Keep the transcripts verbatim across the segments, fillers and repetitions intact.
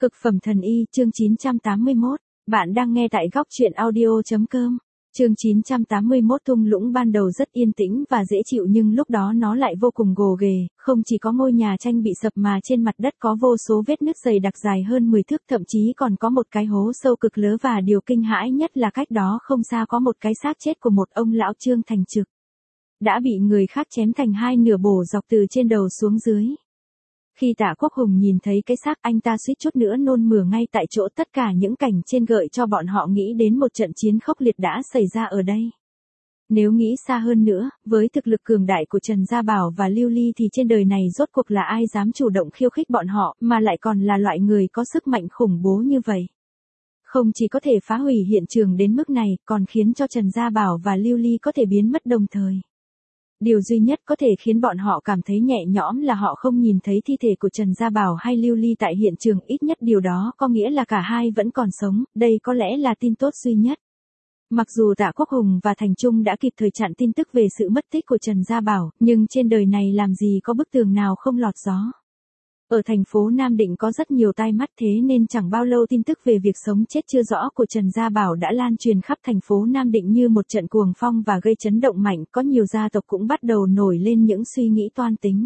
Cực phẩm thần y, chương chín trăm tám mươi mốt. Bạn đang nghe tại góc truyện audio.com. Chương chín trăm tám mươi mốt. Thung lũng ban đầu rất yên tĩnh và dễ chịu, nhưng lúc đó nó lại vô cùng gồ ghề, không chỉ có ngôi nhà tranh bị sập mà trên mặt đất có vô số vết nứt dày đặc dài hơn mười thước, thậm chí còn có một cái hố sâu cực lớn, và điều kinh hãi nhất là cách đó không xa có một cái xác chết của một ông lão Trương Thành Trực. Đã bị người khác chém thành hai nửa, bổ dọc từ trên đầu xuống dưới. Khi Tạ Quốc Hùng nhìn thấy cái xác, anh ta suýt chút nữa nôn mửa ngay tại chỗ. Tất cả những cảnh trên gợi cho bọn họ nghĩ đến một trận chiến khốc liệt đã xảy ra ở đây. Nếu nghĩ xa hơn nữa, với thực lực cường đại của Trần Gia Bảo và Lưu Ly thì trên đời này rốt cuộc là ai dám chủ động khiêu khích bọn họ, mà lại còn là loại người có sức mạnh khủng bố như vậy. Không chỉ có thể phá hủy hiện trường đến mức này, còn khiến cho Trần Gia Bảo và Lưu Ly có thể biến mất đồng thời. Điều duy nhất có thể khiến bọn họ cảm thấy nhẹ nhõm là họ không nhìn thấy thi thể của Trần Gia Bảo hay Lưu Ly tại hiện trường, ít nhất điều đó có nghĩa là cả hai vẫn còn sống, đây có lẽ là tin tốt duy nhất. Mặc dù Tạ Quốc Hùng và Thành Trung đã kịp thời chặn tin tức về sự mất tích của Trần Gia Bảo, nhưng trên đời này làm gì có bức tường nào không lọt gió. Ở thành phố Nam Định có rất nhiều tai mắt, thế nên chẳng bao lâu tin tức về việc sống chết chưa rõ của Trần Gia Bảo đã lan truyền khắp thành phố Nam Định như một trận cuồng phong và gây chấn động mạnh. Có nhiều gia tộc cũng bắt đầu nổi lên những suy nghĩ toan tính.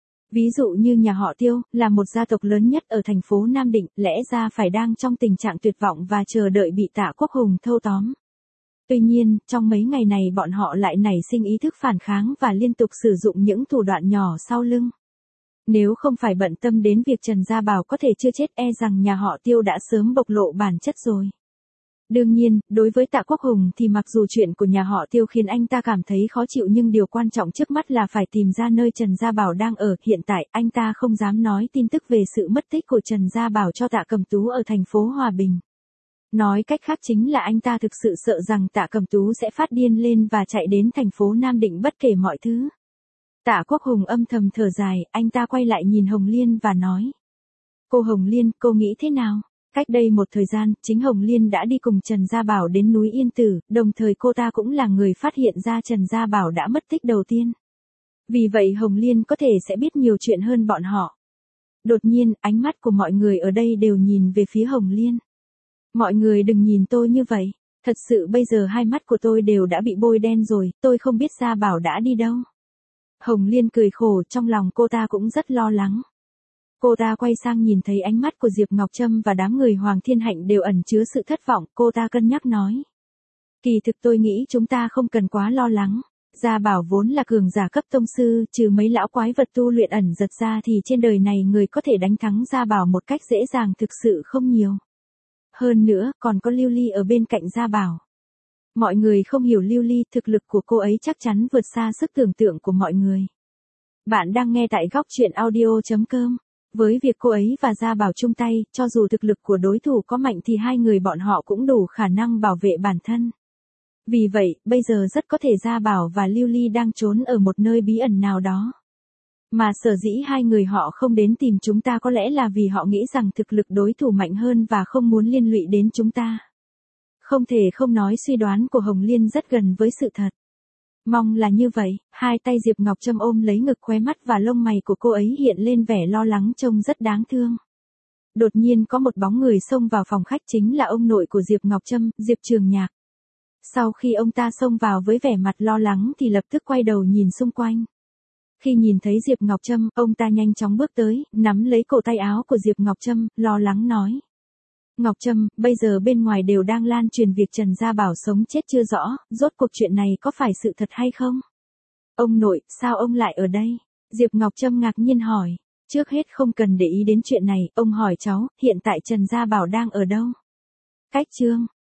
Ví dụ như nhà họ Tiêu, là một gia tộc lớn nhất ở thành phố Nam Định, lẽ ra phải đang trong tình trạng tuyệt vọng và chờ đợi bị Tạ Quốc Hùng thâu tóm. Tuy nhiên, trong mấy ngày này bọn họ lại nảy sinh ý thức phản kháng và liên tục sử dụng những thủ đoạn nhỏ sau lưng. Nếu không phải bận tâm đến việc Trần Gia Bảo có thể chưa chết, e rằng nhà họ Tiêu đã sớm bộc lộ bản chất rồi. Đương nhiên, đối với Tạ Quốc Hùng thì mặc dù chuyện của nhà họ Tiêu khiến anh ta cảm thấy khó chịu, nhưng điều quan trọng trước mắt là phải tìm ra nơi Trần Gia Bảo đang ở. Hiện tại, anh ta không dám nói tin tức về sự mất tích của Trần Gia Bảo cho Tạ Cẩm Tú ở thành phố Hòa Bình. Nói cách khác chính là anh ta thực sự sợ rằng Tạ Cẩm Tú sẽ phát điên lên và chạy đến thành phố Nam Định bất kể mọi thứ. Tạ Quốc Hùng âm thầm thở dài, anh ta quay lại nhìn Hồng Liên và nói. Cô Hồng Liên, cô nghĩ thế nào? Cách đây một thời gian, chính Hồng Liên đã đi cùng Trần Gia Bảo đến núi Yên Tử, đồng thời cô ta cũng là người phát hiện ra Trần Gia Bảo đã mất tích đầu tiên. Vì vậy Hồng Liên có thể sẽ biết nhiều chuyện hơn bọn họ. Đột nhiên, ánh mắt của mọi người ở đây đều nhìn về phía Hồng Liên. Mọi người đừng nhìn tôi như vậy. Thật sự bây giờ hai mắt của tôi đều đã bị bôi đen rồi, tôi không biết Gia Bảo đã đi đâu. Hồng Liên cười khổ, trong lòng cô ta cũng rất lo lắng. Cô ta quay sang nhìn thấy ánh mắt của Diệp Ngọc Trâm và đám người Hoàng Thiên Hạnh đều ẩn chứa sự thất vọng, cô ta cân nhắc nói. Kỳ thực tôi nghĩ chúng ta không cần quá lo lắng. Gia Bảo vốn là cường giả cấp tông sư, trừ mấy lão quái vật tu luyện ẩn giật ra thì trên đời này người có thể đánh thắng Gia Bảo một cách dễ dàng thực sự không nhiều. Hơn nữa, còn có Lưu Ly ở bên cạnh Gia Bảo. Mọi người không hiểu Lưu Ly, thực lực của cô ấy chắc chắn vượt xa sức tưởng tượng của mọi người. Bạn đang nghe tại góc truyện audio.com. Với việc cô ấy và Gia Bảo chung tay, cho dù thực lực của đối thủ có mạnh thì hai người bọn họ cũng đủ khả năng bảo vệ bản thân. Vì vậy, bây giờ rất có thể Gia Bảo và Lưu Ly đang trốn ở một nơi bí ẩn nào đó. Mà sở dĩ hai người họ không đến tìm chúng ta có lẽ là vì họ nghĩ rằng thực lực đối thủ mạnh hơn và không muốn liên lụy đến chúng ta. Không thể không nói suy đoán của Hồng Liên rất gần với sự thật. Mong là như vậy. Hai tay Diệp Ngọc Trâm ôm lấy ngực, khóe mắt và lông mày của cô ấy hiện lên vẻ lo lắng, trông rất đáng thương. Đột nhiên có một bóng người xông vào phòng khách, chính là ông nội của Diệp Ngọc Trâm, Diệp Trường Nhạc. Sau khi ông ta xông vào với vẻ mặt lo lắng thì lập tức quay đầu nhìn xung quanh. Khi nhìn thấy Diệp Ngọc Trâm, ông ta nhanh chóng bước tới, nắm lấy cổ tay áo của Diệp Ngọc Trâm, lo lắng nói. Ngọc Trâm, bây giờ bên ngoài đều đang lan truyền việc Trần Gia Bảo sống chết chưa rõ, rốt cuộc chuyện này có phải sự thật hay không? Ông nội, sao ông lại ở đây? Diệp Ngọc Trâm ngạc nhiên hỏi. Trước hết không cần để ý đến chuyện này, ông hỏi cháu, hiện tại Trần Gia Bảo đang ở đâu? Cách Trương,